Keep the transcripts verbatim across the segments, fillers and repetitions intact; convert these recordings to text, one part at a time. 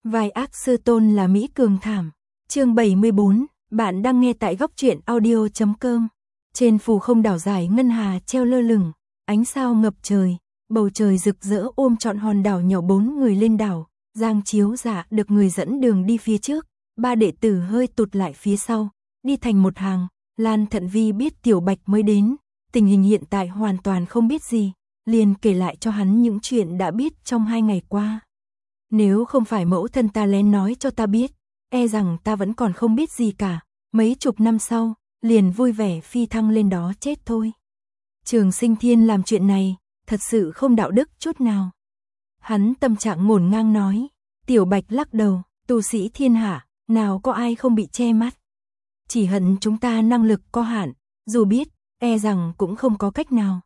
Vai ác sư tôn là Mỹ Cường thảm. Chương bảy mươi bốn, bạn đang nghe tại góc truyện audio chấm com. Trên phù không đảo dài ngân hà treo lơ lửng, ánh sao ngập trời, bầu trời rực rỡ ôm trọn hòn đảo nhỏ. Bốn người lên đảo, Giang Chiếu Dạ được người dẫn đường đi phía trước, ba đệ tử hơi tụt lại phía sau, đi thành một hàng. Lan Thận Vi biết Tiểu Bạch mới đến, tình hình hiện tại hoàn toàn không biết gì, liền kể lại cho hắn những chuyện đã biết trong hai ngày qua. Nếu không phải mẫu thân ta lén nói cho ta biết, e rằng ta vẫn còn không biết gì cả, mấy chục năm sau, liền vui vẻ phi thăng lên đó chết thôi. Trường Sinh Thiên làm chuyện này, thật sự không đạo đức chút nào. Hắn tâm trạng ngổn ngang nói. Tiểu Bạch lắc đầu, tu sĩ thiên hạ, nào có ai không bị che mắt. Chỉ hận chúng ta năng lực có hạn, dù biết, e rằng cũng không có cách nào.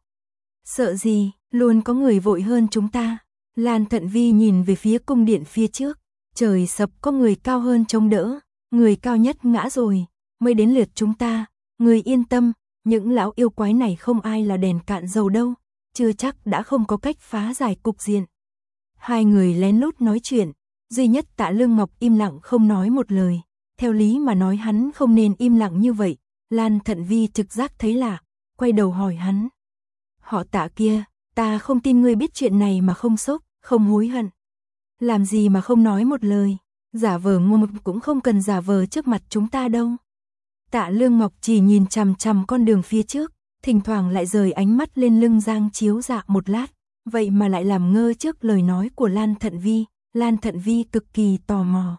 Sợ gì, luôn có người vội hơn chúng ta. Lan Thận Vi nhìn về phía cung điện phía trước, trời sập có người cao hơn chống đỡ, người cao nhất ngã rồi, mới đến lượt chúng ta, người yên tâm, những lão yêu quái này không ai là đèn cạn dầu đâu, chưa chắc đã không có cách phá giải cục diện. Hai người lén lút nói chuyện, duy nhất Tạ Lương Ngọc im lặng không nói một lời, theo lý mà nói hắn không nên im lặng như vậy. Lan Thận Vi trực giác thấy lạ, quay đầu hỏi hắn. Họ Tạ kia, ta không tin ngươi biết chuyện này mà không sốc, không hối hận. Làm gì mà không nói một lời, giả vờ ngu mực cũng không cần giả vờ trước mặt chúng ta đâu. Tạ Lương Ngọc chỉ nhìn chằm chằm con đường phía trước, thỉnh thoảng lại rời ánh mắt lên lưng Giang Chiếu Dạ một lát, vậy mà lại làm ngơ trước lời nói của Lan Thận Vi. Lan Thận Vi cực kỳ tò mò.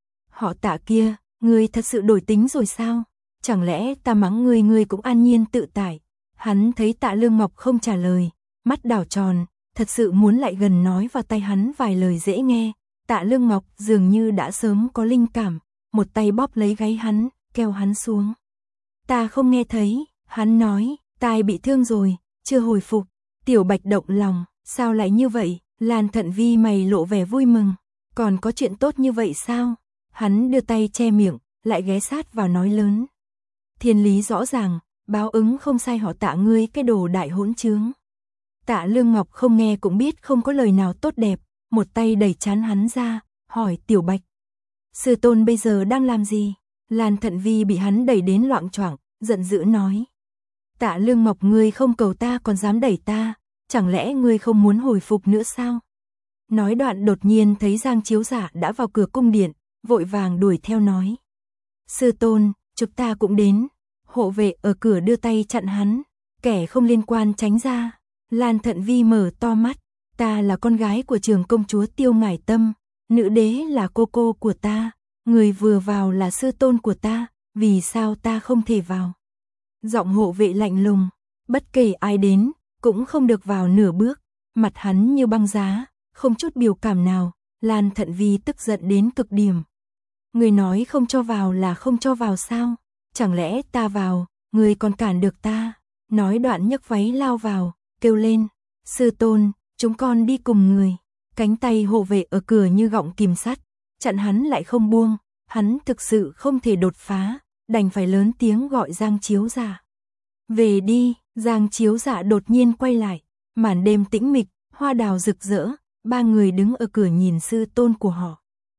Họ Tạ kia, ngươi thật sự đổi tính rồi sao? Chẳng lẽ ta mắng ngươi ngươi cũng an nhiên tự tại? Hắn thấy Tạ Lương Ngọc không trả lời, mắt đảo tròn, thật sự muốn lại gần nói vào tay hắn vài lời dễ nghe. Tạ Lương Ngọc dường như đã sớm có linh cảm, một tay bóp lấy gáy hắn, kéo hắn xuống. Ta không nghe thấy, hắn nói, tai bị thương rồi, chưa hồi phục. Tiểu Bạch động lòng, sao lại như vậy? Lan Thận Vi mày lộ vẻ vui mừng, còn có chuyện tốt như vậy sao? Hắn đưa tay che miệng, lại ghé sát vào nói lớn. Thiên lý rõ ràng, báo ứng không sai họ Tạ ngươi cái đồ đại hỗn trướng. Tạ Lương Ngọc không nghe cũng biết không có lời nào tốt đẹp, một tay đẩy trán hắn ra, hỏi Tiểu Bạch. Sư tôn bây giờ đang làm gì? Lan Thận Vi bị hắn đẩy đến loạng choạng, giận dữ nói. Tạ Lương Ngọc ngươi không cầu ta còn dám đẩy ta, chẳng lẽ ngươi không muốn hồi phục nữa sao? Nói đoạn đột nhiên thấy Giang Chiếu Dạ đã vào cửa cung điện, vội vàng đuổi theo nói. Sư tôn, chúng ta cũng đến. Hộ vệ ở cửa đưa tay chặn hắn, kẻ không liên quan tránh ra. Lan Thận Vi mở to mắt, ta là con gái của trưởng công chúa Tiêu Ngải Tâm, nữ đế là cô cô của ta, người vừa vào là sư tôn của ta, vì sao ta không thể vào? Giọng hộ vệ lạnh lùng, bất kể ai đến, cũng không được vào nửa bước, mặt hắn như băng giá, không chút biểu cảm nào. Lan Thận Vi tức giận đến cực điểm. Người nói không cho vào là không cho vào sao? Chẳng lẽ ta vào, người còn cản được ta? Nói đoạn nhấc váy lao vào, kêu lên, sư tôn, chúng con đi cùng người. Cánh tay hộ vệ ở cửa như gọng kìm sắt, chặn hắn lại không buông, hắn thực sự không thể đột phá, đành phải lớn tiếng gọi Giang Chiếu Dạ. Về đi. Giang Chiếu Dạ đột nhiên quay lại, màn đêm tĩnh mịch, hoa đào rực rỡ, ba người đứng ở cửa nhìn sư tôn của họ.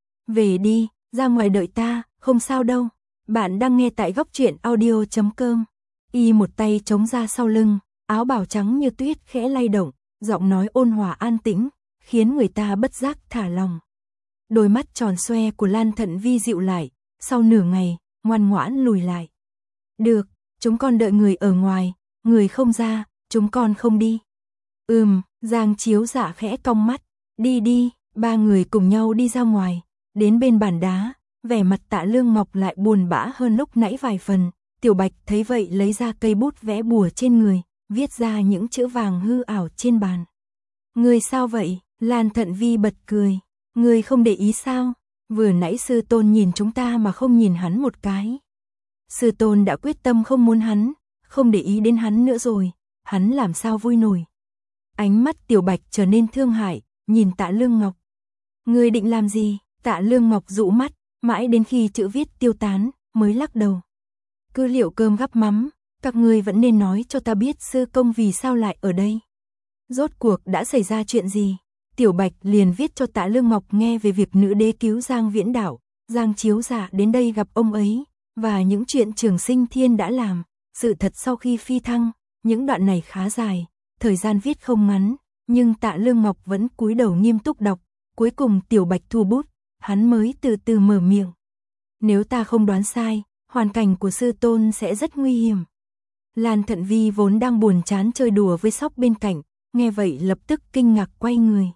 Về đi, ra ngoài đợi ta, không sao đâu. Bạn đang nghe tại góc truyện audio chấm com. Y một tay chống ra sau lưng, áo bào trắng như tuyết khẽ lay động, giọng nói ôn hòa an tĩnh, khiến người ta bất giác thả lòng. Đôi mắt tròn xoe của Lan Thận Vi dịu lại, sau nửa ngày, ngoan ngoãn lùi lại. Được, chúng con đợi người ở ngoài, người không ra, chúng con không đi. Ừm, Giang Chiếu Dạ khẽ cong mắt, đi đi. Ba người cùng nhau đi ra ngoài, đến bên bàn đá, vẻ mặt Tạ Lương Ngọc lại buồn bã hơn lúc nãy vài phần. Tiểu Bạch thấy vậy lấy ra cây bút vẽ bùa trên người, viết ra những chữ vàng hư ảo trên bàn. Người sao vậy? Lan Thận Vi bật cười. Người không để ý sao? Vừa nãy sư tôn nhìn chúng ta mà không nhìn hắn một cái. Sư tôn đã quyết tâm không muốn hắn, không để ý đến hắn nữa rồi, hắn làm sao vui nổi. Ánh mắt Tiểu Bạch trở nên thương hại, nhìn Tạ Lương Ngọc. Ngươi định làm gì? Tạ Lương Ngọc dụ mắt, mãi đến khi chữ viết tiêu tán, mới lắc đầu. Cứ liệu cơm gắp mắm, các ngươi vẫn nên nói cho ta biết sư công vì sao lại ở đây. Rốt cuộc đã xảy ra chuyện gì? Tiểu Bạch liền viết cho Tạ Lương Ngọc nghe về việc nữ đế cứu Giang Viễn Đạo, Giang Chiếu Dạ đến đây gặp ông ấy, và những chuyện Trường Sinh Thiên đã làm, sự thật sau khi phi thăng, những đoạn này khá dài, thời gian viết không ngắn, nhưng Tạ Lương Ngọc vẫn cúi đầu nghiêm túc đọc, cuối cùng Tiểu Bạch thu bút, hắn mới từ từ mở miệng. Nếu ta không đoán sai, hoàn cảnh của sư tôn sẽ rất nguy hiểm. Lan Thận Vi vốn đang buồn chán chơi đùa với sóc bên cạnh, nghe vậy lập tức kinh ngạc quay người.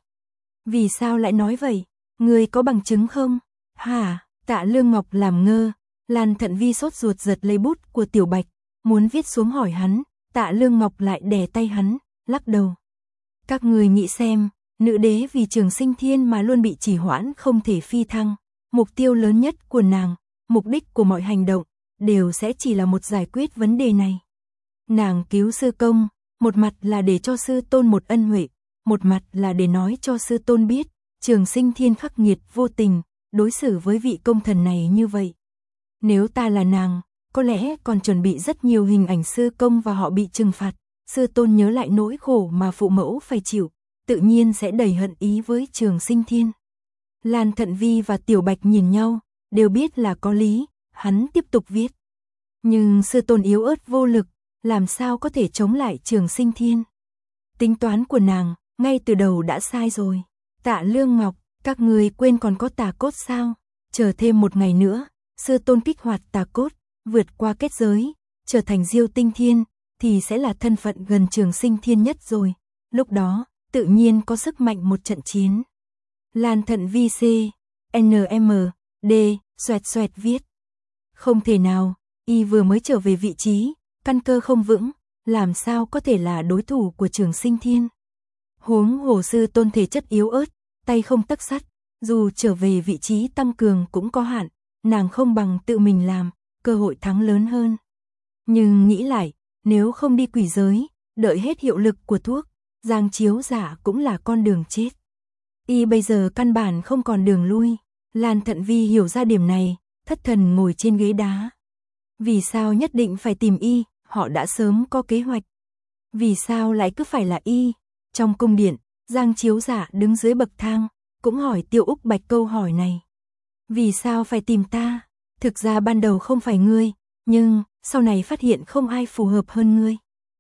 Vì sao lại nói vậy? Người có bằng chứng không? Hả? Tạ Lương Ngọc làm ngơ. Lan Thận Vi sốt ruột giật lấy bút của Tiểu Bạch, muốn viết xuống hỏi hắn, Tạ Lương Ngọc lại đè tay hắn, lắc đầu. Các người nghĩ xem, nữ đế vì Trường Sinh Thiên mà luôn bị trì hoãn không thể phi thăng, mục tiêu lớn nhất của nàng, mục đích của mọi hành động, đều sẽ chỉ là một giải quyết vấn đề này. Nàng cứu sư công, một mặt là để cho sư tôn một ân huệ, một mặt là để nói cho sư tôn biết, Trường Sinh Thiên khắc nghiệt vô tình, đối xử với vị công thần này như vậy. Nếu ta là nàng, có lẽ còn chuẩn bị rất nhiều hình ảnh sư công và họ bị trừng phạt, sư tôn nhớ lại nỗi khổ mà phụ mẫu phải chịu, tự nhiên sẽ đầy hận ý với Trường Sinh Thiên. Lan Thận Vi và Tiểu Bạch nhìn nhau, đều biết là có lý, hắn tiếp tục viết. Nhưng sư tôn yếu ớt vô lực, làm sao có thể chống lại Trường Sinh Thiên? Tính toán của nàng, ngay từ đầu đã sai rồi. Tạ Lương Ngọc, các người quên còn có tà cốt sao? Chờ thêm một ngày nữa, sư tôn kích hoạt tà cốt, vượt qua kết giới, trở thành Diêu Tinh Thiên, thì sẽ là thân phận gần Trường Sinh Thiên nhất rồi. Lúc đó, tự nhiên có sức mạnh một trận chiến. Lan Thận Vi C, N M, D, xoẹt xoẹt viết. Không thể nào, y vừa mới trở về vị trí, căn cơ không vững, làm sao có thể là đối thủ của Trường Sinh Thiên. Huống hồ sư tôn thể chất yếu ớt, tay không tấc sắt, dù trở về vị trí tăng cường cũng có hạn, nàng không bằng tự mình làm, cơ hội thắng lớn hơn. Nhưng nghĩ lại, nếu không đi quỷ giới, đợi hết hiệu lực của thuốc, Giang Chiếu Dạ cũng là con đường chết. Y bây giờ căn bản không còn đường lui. Lan Thận Vi hiểu ra điểm này, thất thần ngồi trên ghế đá. Vì sao nhất định phải tìm y, họ đã sớm có kế hoạch. Vì sao lại cứ phải là y? Trong cung điện, Giang Chiếu Dạ đứng dưới bậc thang, cũng hỏi Tiêu Úc Bạch câu hỏi này. Vì sao phải tìm ta? Thực ra ban đầu không phải ngươi, nhưng sau này phát hiện không ai phù hợp hơn ngươi.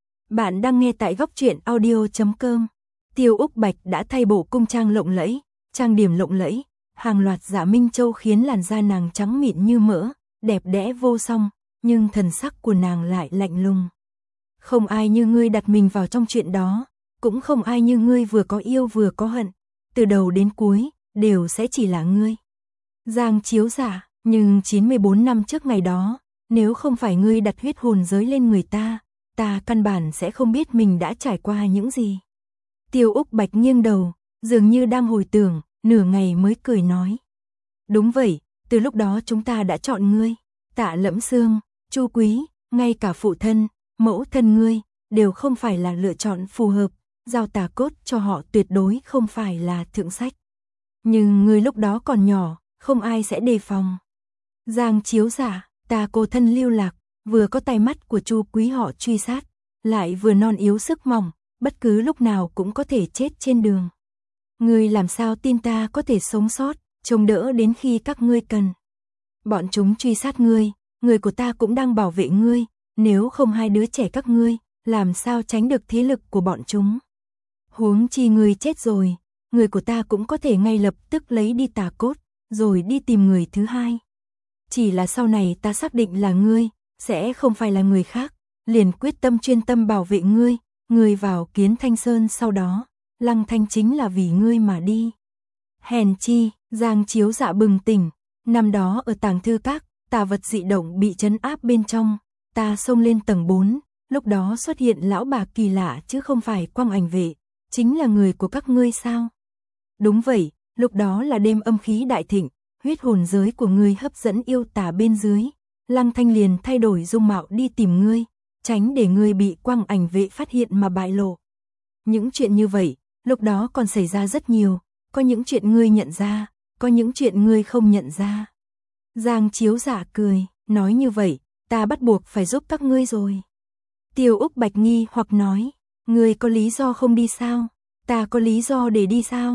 Bạn đang nghe tại góc truyện audio chấm com. Tiêu Úc Bạch đã thay bộ cung trang lộng lẫy, trang điểm lộng lẫy, hàng loạt dạ minh châu khiến làn da nàng trắng mịn như mỡ, đẹp đẽ vô song, nhưng thần sắc của nàng lại lạnh lùng. Không ai như ngươi đặt mình vào trong chuyện đó, cũng không ai như ngươi vừa có yêu vừa có hận, từ đầu đến cuối, đều sẽ chỉ là ngươi. Giang Chiếu Dạ, nhưng chín mươi bốn năm trước ngày đó, nếu không phải ngươi đặt huyết hồn giới lên người ta, ta căn bản sẽ không biết mình đã trải qua những gì. Tiêu Úc Bạch nghiêng đầu, dường như đang hồi tưởng, nửa ngày mới cười nói. Đúng vậy, từ lúc đó chúng ta đã chọn ngươi, Tạ Lẫm Xương, Chu Quý, ngay cả phụ thân, mẫu thân ngươi, đều không phải là lựa chọn phù hợp, giao tà cốt cho họ tuyệt đối không phải là thượng sách. Nhưng ngươi lúc đó còn nhỏ, không ai sẽ đề phòng. Giang Chiếu Dạ, ta cô thân lưu lạc, vừa có tay mắt của Chu Quý họ truy sát, lại vừa non yếu sức mỏng, bất cứ lúc nào cũng có thể chết trên đường. Ngươi làm sao tin ta có thể sống sót, chống đỡ đến khi các ngươi cần. Bọn chúng truy sát ngươi, người của ta cũng đang bảo vệ ngươi, nếu không hai đứa trẻ các ngươi, làm sao tránh được thế lực của bọn chúng. Huống chi ngươi chết rồi, người của ta cũng có thể ngay lập tức lấy đi tà cốt, rồi đi tìm người thứ hai. Chỉ là sau này ta xác định là ngươi, sẽ không phải là người khác, liền quyết tâm chuyên tâm bảo vệ ngươi, ngươi vào Kiến Thanh Sơn sau đó, Lăng Thanh chính là vì ngươi mà đi. Hèn chi, Giang Chiếu Dạ bừng tỉnh, năm đó ở Tàng Thư Các, tà vật dị động bị trấn áp bên trong, ta xông lên tầng bốn, lúc đó xuất hiện lão bà kỳ lạ chứ không phải Quang Ảnh Vệ, chính là người của các ngươi sao? Đúng vậy, lúc đó là đêm âm khí đại thịnh, huyết hồn giới của ngươi hấp dẫn yêu tà bên dưới, Lăng Thanh liền thay đổi dung mạo đi tìm ngươi, tránh để ngươi bị Quang Ảnh Vệ phát hiện mà bại lộ. Những chuyện như vậy, lúc đó còn xảy ra rất nhiều, có những chuyện ngươi nhận ra, có những chuyện ngươi không nhận ra. Giang Chiếu Dạ cười, nói như vậy, ta bắt buộc phải giúp các ngươi rồi. Tiêu Úc Bạch nghi hoặc nói, ngươi có lý do không đi sao? Ta có lý do để đi sao?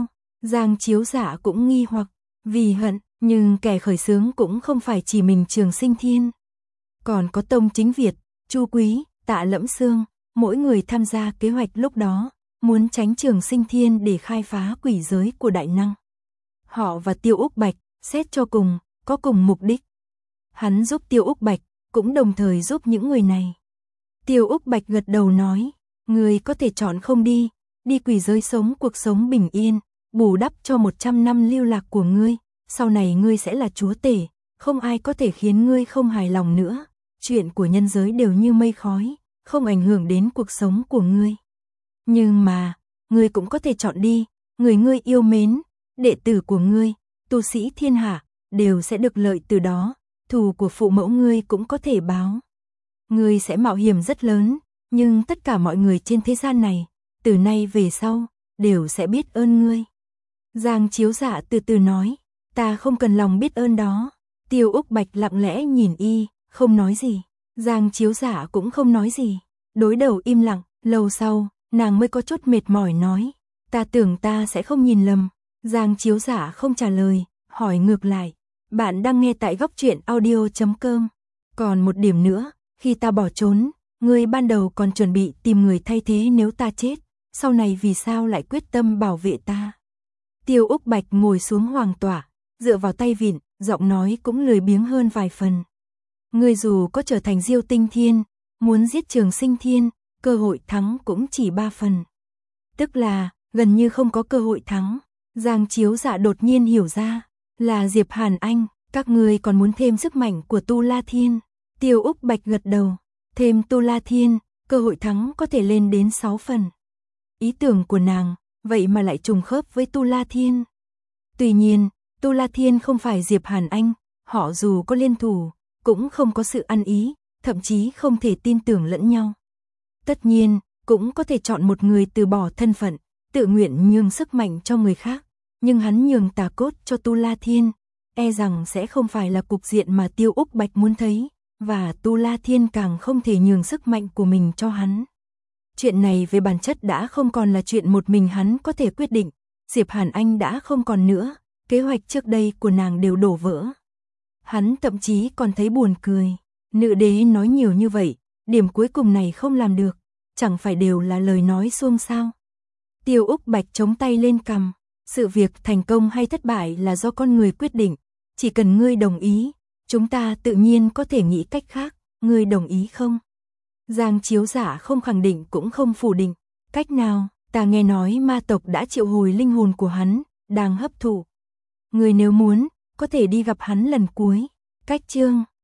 Giang Chiếu Dạ cũng nghi hoặc, vì hận, nhưng kẻ khởi xướng cũng không phải chỉ mình Trường Sinh Thiên. Còn có Tông Chính Việt, Chu Quý, Tạ Lẫm Sương, mỗi người tham gia kế hoạch lúc đó, muốn tránh Trường Sinh Thiên để khai phá quỷ giới của đại năng. Họ và Tiêu Úc Bạch, xét cho cùng, có cùng mục đích. Hắn giúp Tiêu Úc Bạch, cũng đồng thời giúp những người này. Tiêu Úc Bạch gật đầu nói, người có thể chọn không đi, đi quỷ giới sống cuộc sống bình yên, bù đắp cho một trăm năm lưu lạc của ngươi, sau này ngươi sẽ là chúa tể, không ai có thể khiến ngươi không hài lòng nữa, chuyện của nhân giới đều như mây khói, không ảnh hưởng đến cuộc sống của ngươi. Nhưng mà, ngươi cũng có thể chọn đi, người ngươi yêu mến, đệ tử của ngươi, tu sĩ thiên hạ, đều sẽ được lợi từ đó, thù của phụ mẫu ngươi cũng có thể báo. Ngươi sẽ mạo hiểm rất lớn, nhưng tất cả mọi người trên thế gian này, từ nay về sau, đều sẽ biết ơn ngươi. Giang Chiếu Dạ từ từ nói, ta không cần lòng biết ơn đó. Tiêu Úc Bạch lặng lẽ nhìn y, không nói gì. Giang Chiếu Dạ cũng không nói gì. Đối đầu im lặng, lâu sau, nàng mới có chút mệt mỏi nói, ta tưởng ta sẽ không nhìn lầm. Giang Chiếu Dạ không trả lời, hỏi ngược lại, bạn đang nghe tại góc truyện audio chấm com. Còn một điểm nữa, khi ta bỏ trốn, ngươi ban đầu còn chuẩn bị tìm người thay thế nếu ta chết, sau này vì sao lại quyết tâm bảo vệ ta? Tiêu Úc Bạch ngồi xuống hoàng tọa, dựa vào tay vịn, giọng nói cũng lười biếng hơn vài phần. Ngươi dù có trở thành Diêu Tinh Thiên, muốn giết Trường Sinh Thiên, cơ hội thắng cũng chỉ ba phần. Tức là, gần như không có cơ hội thắng. Giang Chiếu Dạ đột nhiên hiểu ra, là Diệp Hàn Anh, các ngươi còn muốn thêm sức mạnh của Tu La Thiên. Tiêu Úc Bạch gật đầu, thêm Tu La Thiên, cơ hội thắng có thể lên đến sáu phần. Ý tưởng của nàng, vậy mà lại trùng khớp với Tu La Thiên. Tuy nhiên, Tu La Thiên không phải Diệp Hàn Anh, họ dù có liên thủ, cũng không có sự ăn ý, thậm chí không thể tin tưởng lẫn nhau. Tất nhiên, cũng có thể chọn một người từ bỏ thân phận, tự nguyện nhường sức mạnh cho người khác, nhưng hắn nhường tà cốt cho Tu La Thiên, e rằng sẽ không phải là cục diện mà Tiêu Úc Bạch muốn thấy, và Tu La Thiên càng không thể nhường sức mạnh của mình cho hắn. Chuyện này về bản chất đã không còn là chuyện một mình hắn có thể quyết định, Diệp Hàn Anh đã không còn nữa, kế hoạch trước đây của nàng đều đổ vỡ. Hắn thậm chí còn thấy buồn cười, nữ đế nói nhiều như vậy, điểm cuối cùng này không làm được, chẳng phải đều là lời nói suông sao. Tiêu Úc Bạch chống tay lên cằm, sự việc thành công hay thất bại là do con người quyết định, chỉ cần ngươi đồng ý, chúng ta tự nhiên có thể nghĩ cách khác, ngươi đồng ý không? Giang Chiếu Dạ không khẳng định cũng không phủ định, cách nào, ta nghe nói ma tộc đã triệu hồi linh hồn của hắn, đang hấp thụ. Ngươi nếu muốn, có thể đi gặp hắn lần cuối. Cách chương